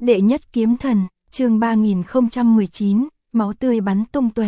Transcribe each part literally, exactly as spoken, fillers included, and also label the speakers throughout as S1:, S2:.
S1: Đệ nhất kiếm thần, chương ba nghìn không trăm mười chín, máu tươi bắn tung tóe.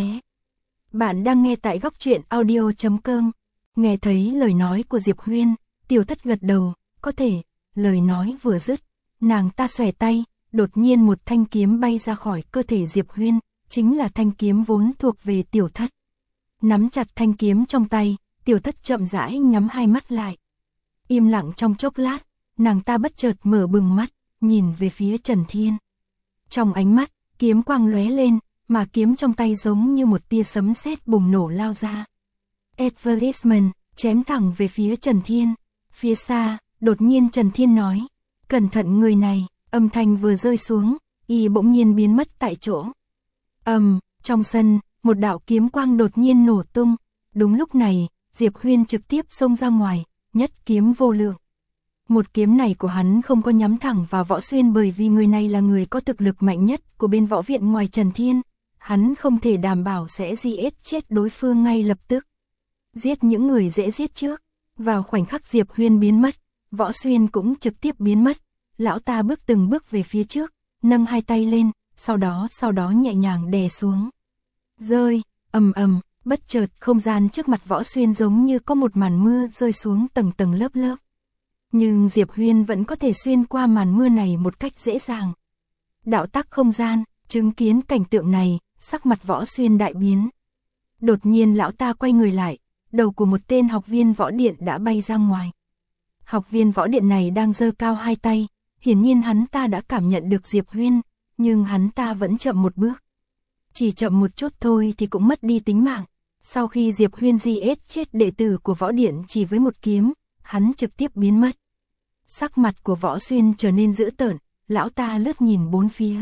S1: Bạn đang nghe tại góc truyện audio chấm com. Nghe thấy lời nói của Diệp Huyên, Tiểu Thất gật đầu, có thể. Lời nói vừa dứt, nàng ta xòe tay, đột nhiên một thanh kiếm bay ra khỏi cơ thể Diệp Huyên, chính là thanh kiếm vốn thuộc về Tiểu Thất. Nắm chặt thanh kiếm trong tay, Tiểu Thất chậm rãi nhắm hai mắt lại. Im lặng trong chốc lát, nàng ta bất chợt mở bừng mắt, nhìn về phía Trần Thiên. Trong ánh mắt, kiếm quang lóe lên, mà kiếm trong tay giống như một tia sấm sét bùng nổ lao ra. Advertisement, chém thẳng về phía Trần Thiên. Phía xa, đột nhiên Trần Thiên nói, cẩn thận người này, âm thanh vừa rơi xuống, y bỗng nhiên biến mất tại chỗ. Ầm, um, trong sân, một đạo kiếm quang đột nhiên nổ tung. Đúng lúc này, Diệp Huyên trực tiếp xông ra ngoài, nhất kiếm vô lượng. Một kiếm này của hắn không có nhắm thẳng vào Võ Xuyên bởi vì người này là người có thực lực mạnh nhất của bên võ viện ngoài Trần Thiên. Hắn không thể đảm bảo sẽ giết chết đối phương ngay lập tức. Giết những người dễ giết trước. Vào khoảnh khắc Diệp Huyên biến mất, Võ Xuyên cũng trực tiếp biến mất. Lão ta bước từng bước về phía trước, nâng hai tay lên, sau đó sau đó nhẹ nhàng đè xuống. Rơi, ầm ầm, bất chợt không gian trước mặt Võ Xuyên giống như có một màn mưa rơi xuống tầng tầng lớp lớp. Nhưng Diệp Huyên vẫn có thể xuyên qua màn mưa này một cách dễ dàng. Đạo tắc không gian, chứng kiến cảnh tượng này, sắc mặt Võ Xuyên đại biến. Đột nhiên lão ta quay người lại, đầu của một tên học viên võ điện đã bay ra ngoài. Học viên võ điện này đang giơ cao hai tay, hiển nhiên hắn ta đã cảm nhận được Diệp Huyên, nhưng hắn ta vẫn chậm một bước. Chỉ chậm một chút thôi thì cũng mất đi tính mạng. Sau khi Diệp Huyên giết chết đệ tử của võ điện chỉ với một kiếm, hắn trực tiếp biến mất. Sắc mặt của Võ Xuyên trở nên dữ tợn, lão ta lướt nhìn bốn phía.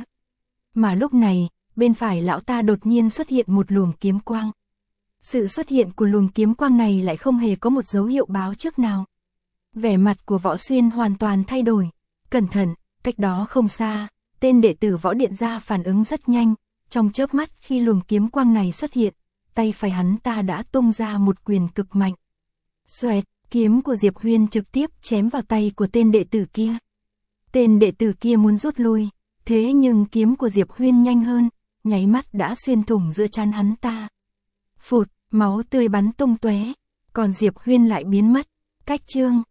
S1: Mà lúc này, bên phải lão ta đột nhiên xuất hiện một luồng kiếm quang. Sự xuất hiện của luồng kiếm quang này lại không hề có một dấu hiệu báo trước nào. Vẻ mặt của Võ Xuyên hoàn toàn thay đổi. Cẩn thận, cách đó không xa, tên đệ tử võ điện ra phản ứng rất nhanh. Trong chớp mắt khi luồng kiếm quang này xuất hiện, tay phải hắn ta đã tung ra một quyền cực mạnh. Xoẹt, kiếm của Diệp Huyên trực tiếp chém vào tay của tên đệ tử kia. Tên đệ tử kia muốn rút lui, thế nhưng kiếm của Diệp Huyên nhanh hơn, nháy mắt đã xuyên thủng giữa trán hắn ta. Phụt, máu tươi bắn tung tóe, còn Diệp Huyên lại biến mất. Cách chương